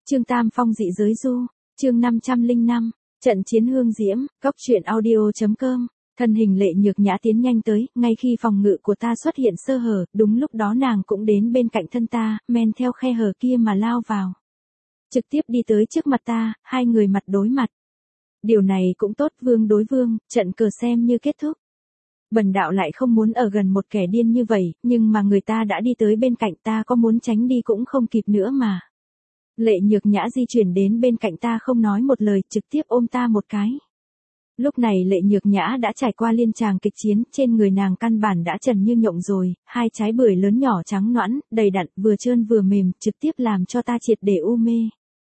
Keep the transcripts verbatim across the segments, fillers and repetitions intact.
Chương Tam Phong dị giới du, chương năm trăm lẻ năm, trận chiến hương diễm, góc truyện audio.com. Thân hình Lệ Nhược Nhã tiến nhanh tới, ngay khi phòng ngự của ta xuất hiện sơ hở, đúng lúc đó nàng cũng đến bên cạnh thân ta, men theo khe hở kia mà lao vào. Trực tiếp đi tới trước mặt ta, hai người mặt đối mặt. Điều này cũng tốt, vương đối vương, trận cờ xem như kết thúc. Bần đạo lại không muốn ở gần một kẻ điên như vậy, nhưng mà người ta đã đi tới bên cạnh ta, có muốn tránh đi cũng không kịp nữa mà. Lệ Nhược Nhã di chuyển đến bên cạnh ta không nói một lời, trực tiếp ôm ta một cái. Lúc này Lệ Nhược Nhã đã trải qua liên tràng kịch chiến, trên người nàng căn bản đã trần như nhộng rồi, hai trái bưởi lớn nhỏ trắng nõn, đầy đặn, vừa trơn vừa mềm, trực tiếp làm cho ta triệt để u mê.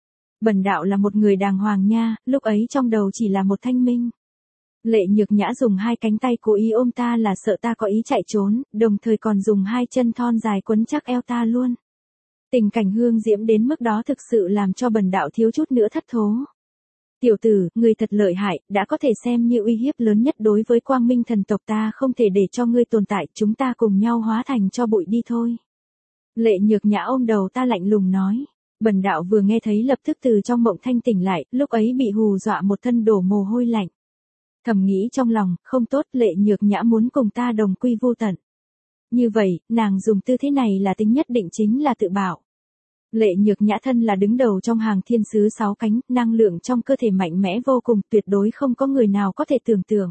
Bần đạo là một người đàng hoàng nha, lúc ấy trong đầu chỉ là một thanh minh. Lệ Nhược Nhã dùng hai cánh tay cố ý ôm ta là sợ ta có ý chạy trốn, đồng thời còn dùng hai chân thon dài quấn chắc eo ta luôn. Tình cảnh hương diễm đến mức đó thực sự làm cho bần đạo thiếu chút nữa thất thố. Tiểu tử, người thật lợi hại, đã có thể xem như uy hiếp lớn nhất đối với quang minh thần tộc, ta không thể để cho ngươi tồn tại, chúng ta cùng nhau hóa thành cho bụi đi thôi. Lệ Nhược Nhã ôm đầu ta lạnh lùng nói. Bần đạo vừa nghe thấy lập tức từ trong mộng thanh tỉnh lại, lúc ấy bị hù dọa một thân đổ mồ hôi lạnh. Thầm nghĩ trong lòng, không tốt, Lệ Nhược Nhã muốn cùng ta đồng quy vô tận. Như vậy, nàng dùng tư thế này là tính nhất định chính là tự bảo. Lệ Nhược Nhã thân là đứng đầu trong hàng thiên sứ sáu cánh, năng lượng trong cơ thể mạnh mẽ vô cùng, tuyệt đối không có người nào có thể tưởng tượng.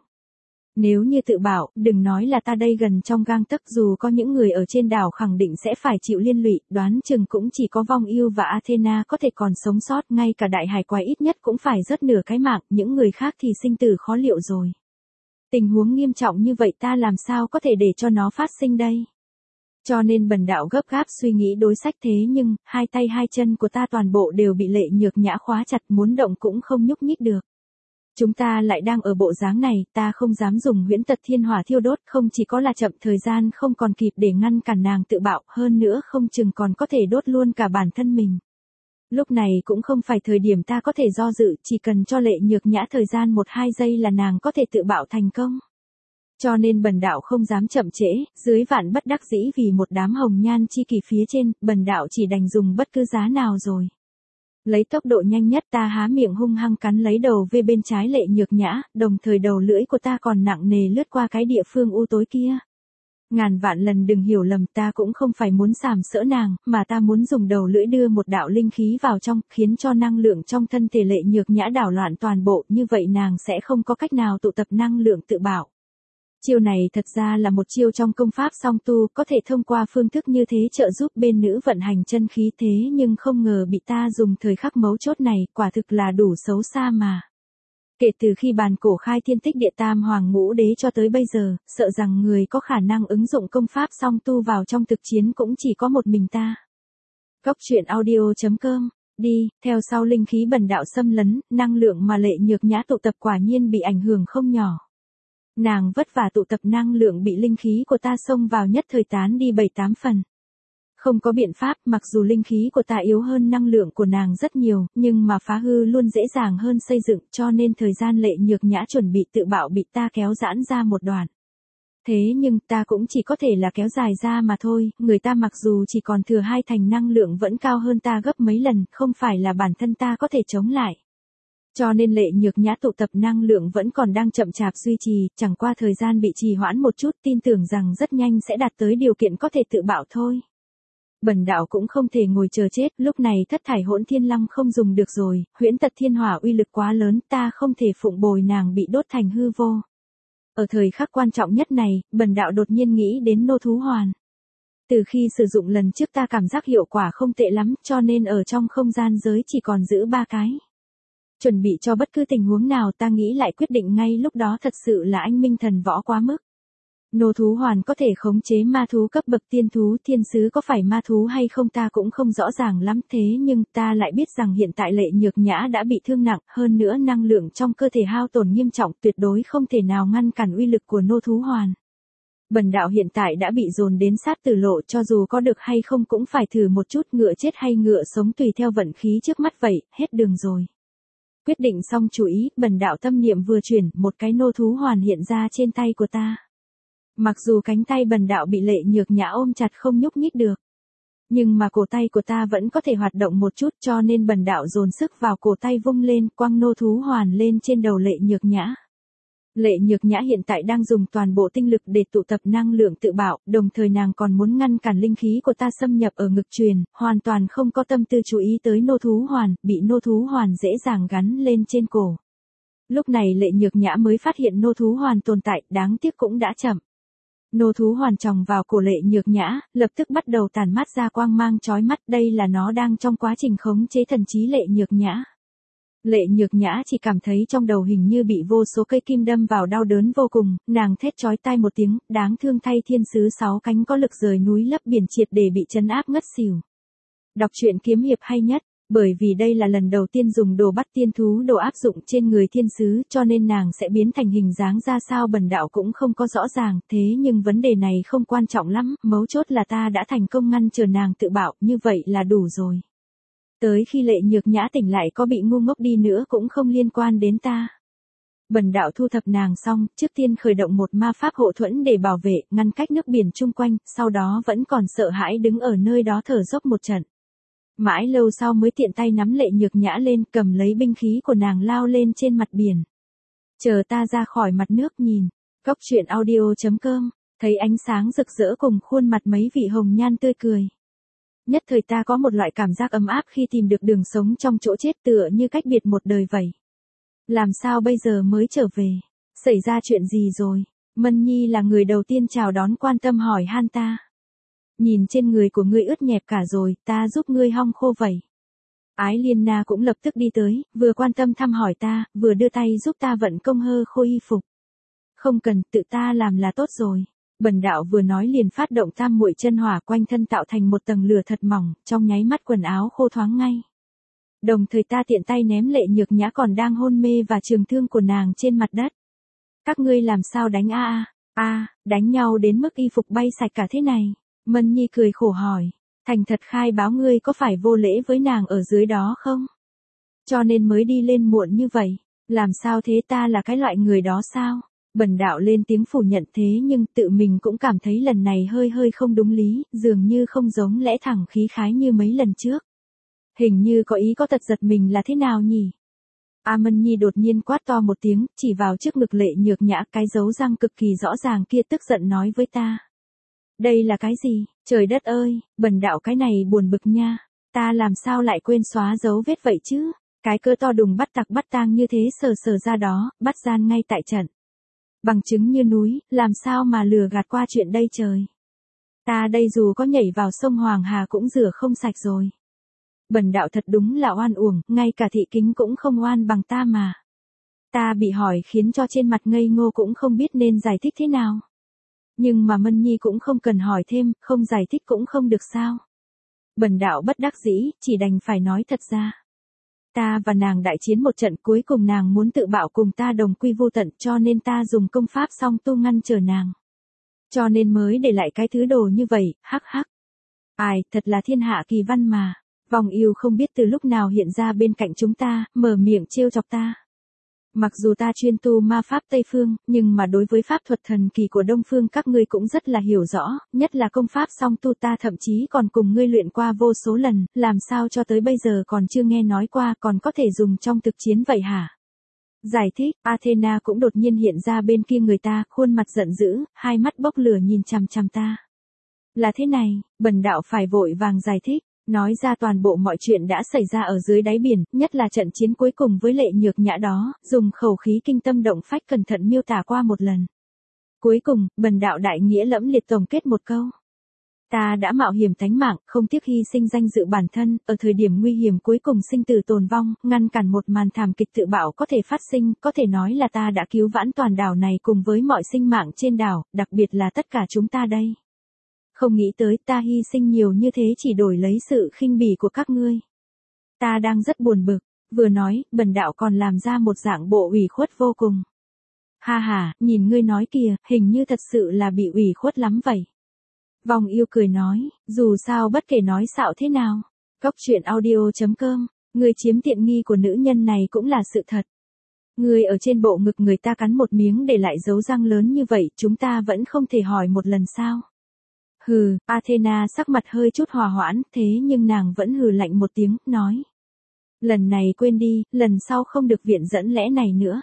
Nếu như tự bảo, đừng nói là ta đây gần trong gang tấc, dù có những người ở trên đảo khẳng định sẽ phải chịu liên lụy, đoán chừng cũng chỉ có Vong Yêu và Athena có thể còn sống sót, ngay cả đại hải quái ít nhất cũng phải rớt nửa cái mạng, những người khác thì sinh tử khó liệu rồi. Tình huống nghiêm trọng như vậy ta làm sao có thể để cho nó phát sinh đây? Cho nên bần đạo gấp gáp suy nghĩ đối sách, thế nhưng, hai tay hai chân của ta toàn bộ đều bị Lệ Nhược Nhã khóa chặt, muốn động cũng không nhúc nhích được. Chúng ta lại đang ở bộ dáng này, ta không dám dùng huyễn tật thiên hỏa thiêu đốt, không chỉ có là chậm thời gian không còn kịp để ngăn cản nàng tự bạo, hơn nữa không chừng còn có thể đốt luôn cả bản thân mình. Lúc này cũng không phải thời điểm ta có thể do dự, chỉ cần cho Lệ Nhược Nhã thời gian một hai giây là nàng có thể tự bạo thành công. Cho nên bần đạo không dám chậm trễ, dưới vạn bất đắc dĩ vì một đám hồng nhan chi kỷ phía trên, bần đạo chỉ đành dùng bất cứ giá nào rồi. Lấy tốc độ nhanh nhất ta há miệng hung hăng cắn lấy đầu về bên trái Lệ Nhược Nhã, đồng thời đầu lưỡi của ta còn nặng nề lướt qua cái địa phương u tối kia. Ngàn vạn lần đừng hiểu lầm, ta cũng không phải muốn sàm sỡ nàng, mà ta muốn dùng đầu lưỡi đưa một đạo linh khí vào trong, khiến cho năng lượng trong thân thể Lệ Nhược Nhã đảo loạn toàn bộ, như vậy nàng sẽ không có cách nào tụ tập năng lượng tự bảo. Chiêu này thật ra là một chiêu trong công pháp song tu, có thể thông qua phương thức như thế trợ giúp bên nữ vận hành chân khí, thế nhưng không ngờ bị ta dùng thời khắc mấu chốt này, quả thực là đủ xấu xa mà. Kể từ khi bàn cổ khai thiên tích địa tam hoàng ngũ đế cho tới bây giờ, sợ rằng người có khả năng ứng dụng công pháp song tu vào trong thực chiến cũng chỉ có một mình ta. Góc truyện audio.com, đi, theo sau linh khí bần đạo xâm lấn, năng lượng mà Lệ Nhược Nhã tụ tập quả nhiên bị ảnh hưởng không nhỏ. Nàng vất vả tụ tập năng lượng bị linh khí của ta xông vào nhất thời tán đi bảy tám phần. Không có biện pháp, mặc dù linh khí của ta yếu hơn năng lượng của nàng rất nhiều, nhưng mà phá hư luôn dễ dàng hơn xây dựng, cho nên thời gian Lệ Nhược Nhã chuẩn bị tự bạo bị ta kéo giãn ra một đoạn. Thế nhưng ta cũng chỉ có thể là kéo dài ra mà thôi, người ta mặc dù chỉ còn thừa hai thành năng lượng vẫn cao hơn ta gấp mấy lần, không phải là bản thân ta có thể chống lại. Cho nên Lệ Nhược Nhã tụ tập năng lượng vẫn còn đang chậm chạp duy trì, chẳng qua thời gian bị trì hoãn một chút, tin tưởng rằng rất nhanh sẽ đạt tới điều kiện có thể tự bạo thôi. Bần đạo cũng không thể ngồi chờ chết, lúc này thất thải hỗn thiên lăng không dùng được rồi, huyễn tật thiên hỏa uy lực quá lớn, ta không thể phụng bồi nàng bị đốt thành hư vô. Ở thời khắc quan trọng nhất này, bần đạo đột nhiên nghĩ đến nô thú hoàn. Từ khi sử dụng lần trước ta cảm giác hiệu quả không tệ lắm, cho nên ở trong không gian giới chỉ còn giữ ba cái. Chuẩn bị cho bất cứ tình huống nào, ta nghĩ lại quyết định ngay lúc đó, thật sự là anh minh thần võ quá mức. Nô thú hoàn có thể khống chế ma thú cấp bậc tiên thú, thiên sứ có phải ma thú hay không ta cũng không rõ ràng lắm, thế nhưng ta lại biết rằng hiện tại Lệ Nhược Nhã đã bị thương nặng, hơn nữa năng lượng trong cơ thể hao tổn nghiêm trọng, tuyệt đối không thể nào ngăn cản uy lực của nô thú hoàn. Bần đạo hiện tại đã bị dồn đến sát tử lộ, cho dù có được hay không cũng phải thử một chút, ngựa chết hay ngựa sống tùy theo vận khí trước mắt vậy, hết đường rồi. Quyết định xong chủ ý, bần đạo tâm niệm vừa chuyển, một cái nô thú hoàn hiện ra trên tay của ta. Mặc dù cánh tay bần đạo bị Lệ Nhược Nhã ôm chặt không nhúc nhích được, Nhưng mà cổ tay của ta vẫn có thể hoạt động một chút cho nên bần đạo dồn sức vào cổ tay vung lên quăng nô thú hoàn lên trên đầu Lệ Nhược Nhã. Lệ Nhược Nhã hiện tại đang dùng toàn bộ tinh lực để tụ tập năng lượng tự bảo, đồng thời nàng còn muốn ngăn cản linh khí của ta xâm nhập ở ngực truyền, hoàn toàn không có tâm tư chú ý tới nô thú hoàn, bị nô thú hoàn dễ dàng gắn lên trên cổ. Lúc này Lệ Nhược Nhã mới phát hiện nô thú hoàn tồn tại, đáng tiếc cũng đã chậm. Nô thú hoàn tròng vào cổ Lệ Nhược Nhã, lập tức bắt đầu tản mát ra quang mang chói mắt, đây là nó đang trong quá trình khống chế thần trí Lệ Nhược Nhã. Lệ Nhược Nhã chỉ cảm thấy trong đầu hình như bị vô số cây kim đâm vào, đau đớn vô cùng, nàng thét chói tai một tiếng, đáng thương thay thiên sứ sáu cánh có lực rời núi lấp biển triệt để bị trấn áp ngất xỉu. Đọc truyện kiếm hiệp hay nhất, bởi vì đây là lần đầu tiên dùng đồ bắt tiên thú đồ áp dụng trên người thiên sứ cho nên nàng sẽ biến thành hình dáng ra sao bần đạo cũng không có rõ ràng, thế nhưng vấn đề này không quan trọng lắm, mấu chốt là ta đã thành công ngăn trở nàng tự bạo, như vậy là đủ rồi. Tới khi Lệ Nhược Nhã tỉnh lại có bị ngu ngốc đi nữa cũng không liên quan đến ta. Bần đạo thu thập nàng xong, trước tiên khởi động một ma pháp hộ thuẫn để bảo vệ, ngăn cách nước biển chung quanh, sau đó vẫn còn sợ hãi đứng ở nơi đó thở dốc một trận. Mãi lâu sau mới tiện tay nắm Lệ Nhược Nhã lên, cầm lấy binh khí của nàng lao lên trên mặt biển. Chờ ta ra khỏi mặt nước nhìn, Cốc truyện audio chấm com, thấy ánh sáng rực rỡ cùng khuôn mặt mấy vị hồng nhan tươi cười. Nhất thời ta có một loại cảm giác ấm áp khi tìm được đường sống trong chỗ chết, tựa như cách biệt một đời vậy. Làm sao bây giờ mới trở về? Xảy ra chuyện gì rồi? Mân Nhi là người đầu tiên chào đón quan tâm hỏi han ta. Nhìn trên người của ngươi ướt nhẹp cả rồi, ta giúp ngươi hong khô vậy. Ái Liên Na cũng lập tức đi tới, vừa quan tâm thăm hỏi ta, vừa đưa tay giúp ta vận công hơ khô y phục. Không cần, tự ta làm là tốt rồi. Bần đạo vừa nói liền phát động tam muội chân hỏa, quanh thân tạo thành một tầng lửa thật mỏng, trong nháy mắt quần áo khô thoáng ngay. Đồng thời ta tiện tay ném Lệ Nhược Nhã còn đang hôn mê và trường thương của nàng trên mặt đất. Các ngươi làm sao đánh a a? A, đánh nhau đến mức y phục bay sạch cả thế này. Mân Nhi cười khổ hỏi, thành thật khai báo ngươi có phải vô lễ với nàng ở dưới đó không? Cho nên mới đi lên muộn như vậy, làm sao thế, ta là cái loại người đó sao? Bần đạo lên tiếng phủ nhận, thế nhưng tự mình cũng cảm thấy lần này hơi hơi không đúng lý, dường như không giống lẽ thẳng khí khái như mấy lần trước. Hình như có ý có tật giật mình là thế nào nhỉ? A Mân Nhi đột nhiên quát to một tiếng, chỉ vào trước ngực Lệ Nhược Nhã, cái dấu răng cực kỳ rõ ràng kia, tức giận nói với ta. Đây là cái gì? Trời đất ơi, bần đạo cái này buồn bực nha. Ta làm sao lại quên xóa dấu vết vậy chứ? Cái cơ to đùng bắt tặc bắt tang như thế sờ sờ ra đó, bắt gian ngay tại trận. Bằng chứng như núi, làm sao mà lừa gạt qua chuyện đây trời. Ta đây dù có nhảy vào sông Hoàng Hà cũng rửa không sạch rồi. Bần đạo thật đúng là oan uổng, ngay cả thị kính cũng không oan bằng ta mà. Ta bị hỏi khiến cho trên mặt ngây ngô cũng không biết nên giải thích thế nào. Nhưng mà Mân Nhi cũng không cần hỏi thêm, không giải thích cũng không được sao. Bần đạo bất đắc dĩ, chỉ đành phải nói thật ra. Ta và nàng đại chiến một trận, cuối cùng nàng muốn tự bạo cùng ta đồng quy vô tận, cho nên ta dùng công pháp song tu ngăn trở nàng. Cho nên mới để lại cái thứ đồ như vậy, hắc hắc. Ai, thật là thiên hạ kỳ văn mà. Vòng yêu không biết từ lúc nào hiện ra bên cạnh chúng ta, mở miệng trêu chọc ta. Mặc dù ta chuyên tu ma pháp Tây Phương, nhưng mà đối với pháp thuật thần kỳ của Đông Phương các ngươi cũng rất là hiểu rõ, nhất là công pháp song tu ta thậm chí còn cùng ngươi luyện qua vô số lần, làm sao cho tới bây giờ còn chưa nghe nói qua, còn có thể dùng trong thực chiến vậy hả? Giải thích, Athena cũng đột nhiên hiện ra bên kia người ta, khuôn mặt giận dữ, hai mắt bốc lửa nhìn chằm chằm ta. Là thế này, bần đạo phải vội vàng giải thích. Nói ra toàn bộ mọi chuyện đã xảy ra ở dưới đáy biển, nhất là trận chiến cuối cùng với Lệ Nhược Nhã đó, dùng khẩu khí kinh tâm động phách cẩn thận miêu tả qua một lần. Cuối cùng, bần đạo đại nghĩa lẫm liệt tổng kết một câu. Ta đã mạo hiểm tánh mạng, không tiếc hy sinh danh dự bản thân, ở thời điểm nguy hiểm cuối cùng sinh tử tồn vong, ngăn cản một màn thảm kịch tự bạo có thể phát sinh, có thể nói là ta đã cứu vãn toàn đảo này cùng với mọi sinh mạng trên đảo, đặc biệt là tất cả chúng ta đây. Không nghĩ tới ta hy sinh nhiều như thế chỉ đổi lấy sự khinh bỉ của các ngươi. Ta đang rất buồn bực, vừa nói, bần đạo còn làm ra một dạng bộ ủy khuất vô cùng. Ha ha, nhìn ngươi nói kìa, hình như thật sự là bị ủy khuất lắm vậy. Vòng yêu cười nói, dù sao bất kể nói xạo thế nào. Cốc truyện audio chấm com, ngươi chiếm tiện nghi của nữ nhân này cũng là sự thật. Ngươi ở trên bộ ngực người ta cắn một miếng để lại dấu răng lớn như vậy, chúng ta vẫn không thể hỏi một lần sao. Hừ, Athena sắc mặt hơi chút hòa hoãn, thế nhưng nàng vẫn hừ lạnh một tiếng, nói. Lần này quên đi, lần sau không được viện dẫn lẽ này nữa.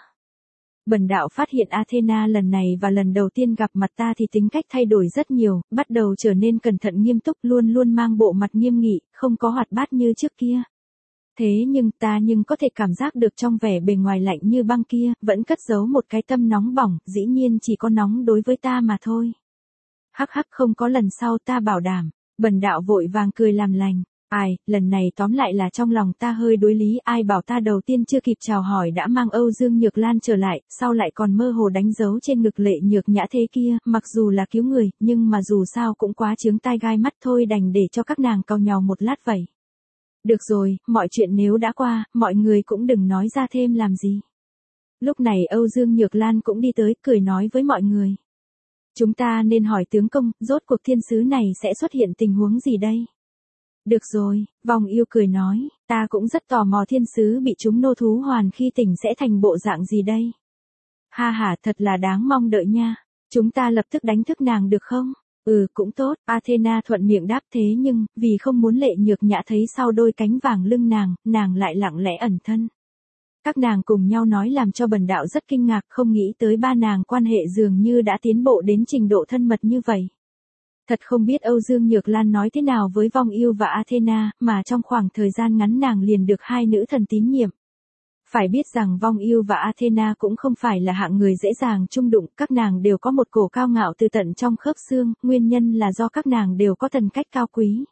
Bần đạo phát hiện Athena lần này và lần đầu tiên gặp mặt ta thì tính cách thay đổi rất nhiều, bắt đầu trở nên cẩn thận nghiêm túc, luôn luôn mang bộ mặt nghiêm nghị, không có hoạt bát như trước kia. Thế nhưng ta nhưng có thể cảm giác được trong vẻ bề ngoài lạnh như băng kia, vẫn cất giấu một cái tâm nóng bỏng, dĩ nhiên chỉ có nóng đối với ta mà thôi. Hắc hắc, không có lần sau, ta bảo đảm. Bần đạo vội vàng cười làm lành. Ai, lần này tóm lại là trong lòng ta hơi đối lý, ai bảo ta đầu tiên chưa kịp chào hỏi đã mang Âu Dương Nhược Lan trở lại, sau lại còn mơ hồ đánh dấu trên ngực Lệ Nhược Nhã thế kia, mặc dù là cứu người, nhưng mà dù sao cũng quá chướng tai gai mắt thôi, đành để cho các nàng cau nhàu một lát vậy. Được rồi, mọi chuyện nếu đã qua, mọi người cũng đừng nói ra thêm làm gì. Lúc này Âu Dương Nhược Lan cũng đi tới, cười nói với mọi người. Chúng ta nên hỏi tướng công, rốt cuộc thiên sứ này sẽ xuất hiện tình huống gì đây? Được rồi, Vong Yêu cười nói, ta cũng rất tò mò thiên sứ bị chúng nô thú hoàn khi tỉnh sẽ thành bộ dạng gì đây? Ha ha, thật là đáng mong đợi nha. Chúng ta lập tức đánh thức nàng được không? Ừ, cũng tốt, Athena thuận miệng đáp, thế nhưng, vì không muốn Lệ Nhược Nhã thấy sau đôi cánh vàng lưng nàng, nàng lại lặng lẽ ẩn thân. Các nàng cùng nhau nói làm cho bần đạo rất kinh ngạc, không nghĩ tới ba nàng quan hệ dường như đã tiến bộ đến trình độ thân mật như vậy. Thật không biết Âu Dương Nhược Lan nói thế nào với Vong Yêu và Athena, mà trong khoảng thời gian ngắn nàng liền được hai nữ thần tín nhiệm. Phải biết rằng Vong Yêu và Athena cũng không phải là hạng người dễ dàng chung đụng, các nàng đều có một cổ cao ngạo từ tận trong khớp xương, nguyên nhân là do các nàng đều có thần cách cao quý.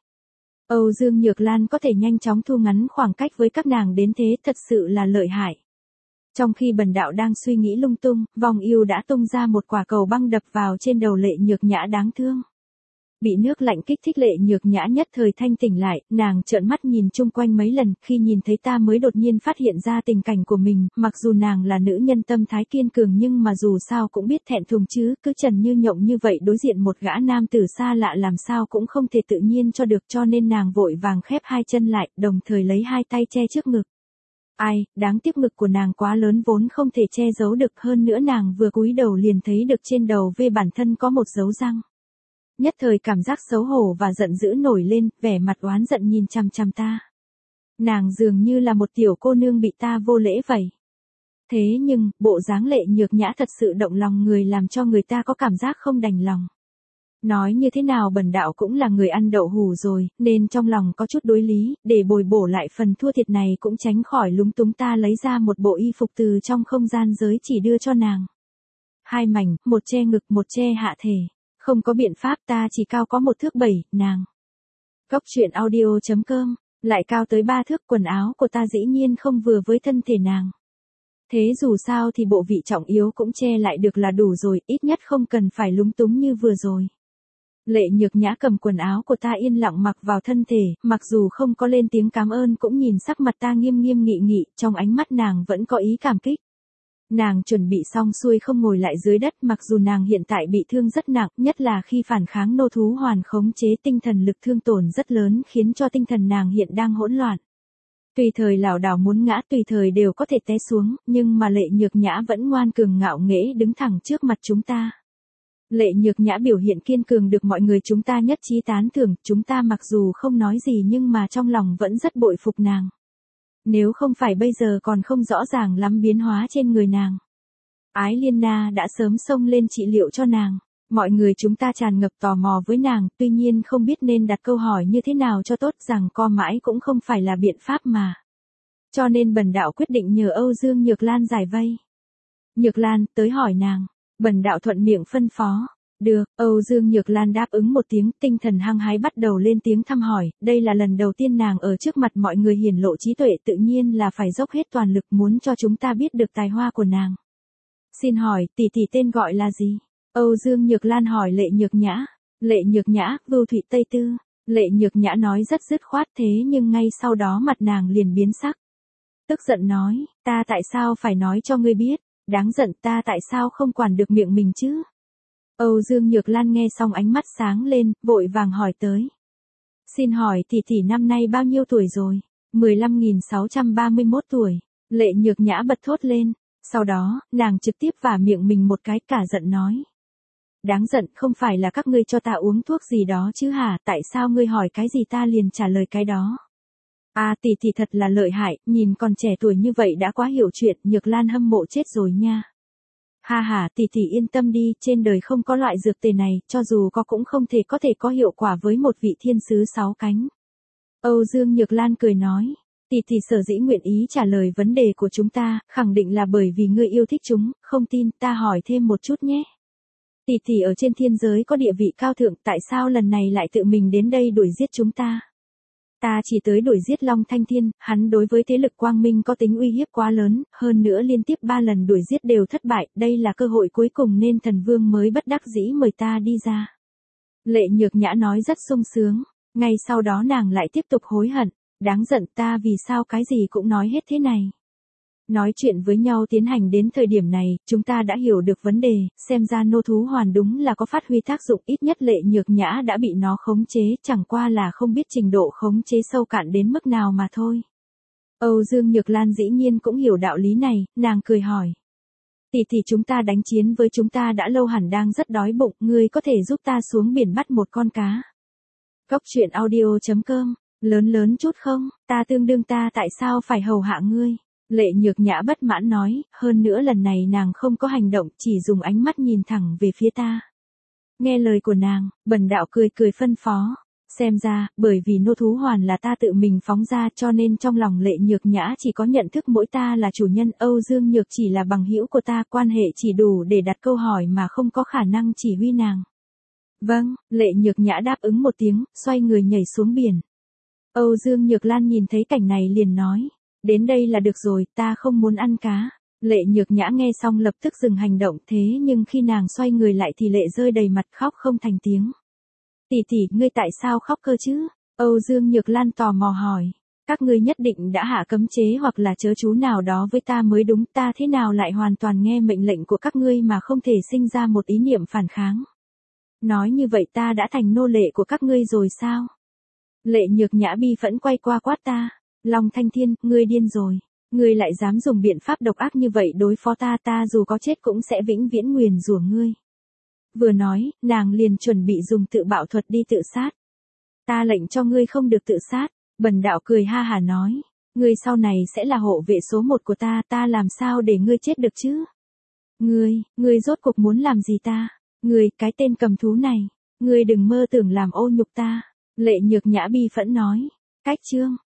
Âu Dương Nhược Lan có thể nhanh chóng thu ngắn khoảng cách với các nàng đến thế, thật sự là lợi hại. Trong khi bần đạo đang suy nghĩ lung tung, Vong Yêu đã tung ra một quả cầu băng đập vào trên đầu Lệ Nhược Nhã đáng thương. Bị nước lạnh kích thích Lệ Nhược Nhã nhất thời thanh tỉnh lại, nàng trợn mắt nhìn chung quanh mấy lần, khi nhìn thấy ta mới đột nhiên phát hiện ra tình cảnh của mình, mặc dù nàng là nữ nhân tâm thái kiên cường nhưng mà dù sao cũng biết thẹn thùng chứ, cứ trần như nhộng như vậy đối diện một gã nam tử xa lạ làm sao cũng không thể tự nhiên cho được, cho nên nàng vội vàng khép hai chân lại, đồng thời lấy hai tay che trước ngực. Ai, đáng tiếc ngực của nàng quá lớn vốn không thể che giấu được, hơn nữa nàng vừa cúi đầu liền thấy được trên đầu V bản thân có một dấu răng. Nhất thời cảm giác xấu hổ và giận dữ nổi lên, vẻ mặt oán giận nhìn chằm chằm ta. Nàng dường như là một tiểu cô nương bị ta vô lễ vậy. Thế nhưng, bộ dáng Lệ Nhược Nhã thật sự động lòng người, làm cho người ta có cảm giác không đành lòng. Nói như thế nào bần đạo cũng là người ăn đậu hủ rồi, nên trong lòng có chút đối lý, để bồi bổ lại phần thua thiệt này cũng tránh khỏi lúng túng, ta lấy ra một bộ y phục từ trong không gian giới chỉ đưa cho nàng. Hai mảnh, một che ngực một che hạ thể. Không có biện pháp, ta chỉ cao có một thước bảy, nàng. Góc truyện audio chấm com, lại cao tới ba thước, quần áo của ta dĩ nhiên không vừa với thân thể nàng. Thế dù sao thì bộ vị trọng yếu cũng che lại được là đủ rồi, ít nhất không cần phải lúng túng như vừa rồi. Lệ Nhược Nhã cầm quần áo của ta yên lặng mặc vào thân thể, mặc dù không có lên tiếng cảm ơn cũng nhìn sắc mặt ta nghiêm nghiêm nghị nghị, trong ánh mắt nàng vẫn có ý cảm kích. Nàng chuẩn bị xong xuôi không ngồi lại dưới đất, mặc dù nàng hiện tại bị thương rất nặng, nhất là khi phản kháng nô thú hoàn khống chế tinh thần lực thương tổn rất lớn khiến cho tinh thần nàng hiện đang hỗn loạn. Tùy thời lảo đảo muốn ngã, tùy thời đều có thể té xuống, nhưng mà Lệ Nhược Nhã vẫn ngoan cường ngạo nghễ đứng thẳng trước mặt chúng ta. Lệ Nhược Nhã biểu hiện kiên cường được mọi người chúng ta nhất trí tán thưởng, chúng ta mặc dù không nói gì nhưng mà trong lòng vẫn rất bội phục nàng. Nếu không phải bây giờ còn không rõ ràng lắm biến hóa trên người nàng. Ái Liên Na đã sớm xông lên trị liệu cho nàng. Mọi người chúng ta tràn ngập tò mò với nàng, tuy nhiên không biết nên đặt câu hỏi như thế nào cho tốt, rằng co mãi cũng không phải là biện pháp mà. Cho nên bần đạo quyết định nhờ Âu Dương Nhược Lan giải vây. Nhược Lan, tới hỏi nàng. Bần đạo thuận miệng phân phó. Được, Âu Dương Nhược Lan đáp ứng một tiếng, tinh thần hăng hái bắt đầu lên tiếng thăm hỏi, đây là lần đầu tiên nàng ở trước mặt mọi người hiển lộ trí tuệ, tự nhiên là phải dốc hết toàn lực muốn cho chúng ta biết được tài hoa của nàng. Xin hỏi, tỷ tỷ tên gọi là gì? Âu Dương Nhược Lan hỏi Lệ Nhược Nhã. Lệ Nhược Nhã, Vưu Thụy Tây Tư. Lệ Nhược Nhã nói rất dứt khoát, thế nhưng ngay sau đó mặt nàng liền biến sắc. Tức giận nói, ta tại sao phải nói cho ngươi biết, đáng giận, ta tại sao không quản được miệng mình chứ? Âu Dương Nhược Lan nghe xong ánh mắt sáng lên, vội vàng hỏi tới. Xin hỏi tỷ tỷ năm nay bao nhiêu tuổi rồi? mười lăm nghìn sáu trăm ba mươi mốt tuổi. Lệ Nhược Nhã bật thốt lên. Sau đó, nàng trực tiếp vả miệng mình một cái, cả giận nói. đáng giận, không phải là các ngươi cho ta uống thuốc gì đó chứ hả, tại sao ngươi hỏi cái gì ta liền trả lời cái đó. À tỷ tỷ thật là lợi hại, nhìn còn trẻ tuổi như vậy đã quá hiểu chuyện, Nhược Lan hâm mộ chết rồi nha. Ha ha, tỷ tỷ yên tâm đi, trên đời không có loại dược tề này, cho dù có cũng không thể có thể có hiệu quả với một vị thiên sứ sáu cánh. Âu Dương Nhược Lan cười nói, tỷ tỷ sở dĩ nguyện ý trả lời vấn đề của chúng ta, khẳng định là bởi vì ngươi yêu thích chúng, không tin ta hỏi thêm một chút nhé. Tỷ tỷ ở trên thiên giới có địa vị cao thượng, tại sao lần này lại tự mình đến đây đuổi giết chúng ta? Ta chỉ tới đuổi giết Long Thanh Thiên, hắn đối với thế lực quang minh có tính uy hiếp quá lớn, hơn nữa liên tiếp ba lần đuổi giết đều thất bại, đây là cơ hội cuối cùng nên thần vương mới bất đắc dĩ mời ta đi ra. Lệ Nhược Nhã nói rất sung sướng, ngay sau đó nàng lại tiếp tục hối hận, đáng giận ta vì sao cái gì cũng nói hết thế này. Nói chuyện với nhau tiến hành đến thời điểm này, chúng ta đã hiểu được vấn đề, xem ra nô thú hoàn đúng là có phát huy tác dụng, ít nhất Lệ Nhược Nhã đã bị nó khống chế, chẳng qua là không biết trình độ khống chế sâu cạn đến mức nào mà thôi. Âu Dương Nhược Lan dĩ nhiên cũng hiểu đạo lý này, nàng cười hỏi. Tỷ tỷ chúng ta đánh chiến với chúng ta đã lâu hẳn đang rất đói bụng, ngươi có thể giúp ta xuống biển bắt một con cá. Cốc truyện audio chấm com, lớn lớn chút không, ta tương đương ta tại sao phải hầu hạ ngươi. Lệ Nhược Nhã bất mãn nói, hơn nữa lần này nàng không có hành động, chỉ dùng ánh mắt nhìn thẳng về phía ta. Nghe lời của nàng, Bần đạo cười cười phân phó. Xem ra, bởi vì nô thú hoàn là ta tự mình phóng ra cho nên trong lòng Lệ Nhược Nhã chỉ có nhận thức mỗi ta là chủ nhân, Âu Dương Nhược chỉ là bằng hữu của ta, quan hệ chỉ đủ để đặt câu hỏi mà không có khả năng chỉ huy nàng. Vâng, Lệ Nhược Nhã đáp ứng một tiếng, xoay người nhảy xuống biển. Âu Dương Nhược Lan nhìn thấy cảnh này liền nói. Đến đây là được rồi, ta không muốn ăn cá. Lệ Nhược Nhã nghe xong lập tức dừng hành động, thế nhưng khi nàng xoay người lại thì lệ rơi đầy mặt, khóc không thành tiếng. Tỷ tỷ, ngươi tại sao khóc cơ chứ? Âu Dương Nhược Lan tò mò hỏi. Các ngươi nhất định đã hạ cấm chế hoặc là chớ chú nào đó với ta mới đúng, ta thế nào lại hoàn toàn nghe mệnh lệnh của các ngươi mà không thể sinh ra một ý niệm phản kháng. Nói như vậy ta đã thành nô lệ của các ngươi rồi sao? Lệ Nhược Nhã bi phẫn quay qua quát ta. Long Thanh Thiên, ngươi điên rồi. Ngươi lại dám dùng biện pháp độc ác như vậy đối phó ta, ta dù có chết cũng sẽ vĩnh viễn nguyền rủa ngươi. Vừa nói, nàng liền chuẩn bị dùng tự bạo thuật đi tự sát. Ta lệnh cho ngươi không được tự sát. Bần đạo cười ha hà nói. Ngươi sau này sẽ là hộ vệ số một của ta, ta làm sao để ngươi chết được chứ? Ngươi, ngươi rốt cuộc muốn làm gì ta? Ngươi, cái tên cầm thú này. Ngươi đừng mơ tưởng làm ô nhục ta. Lệ Nhược Nhã bi phẫn nói. Cách chương.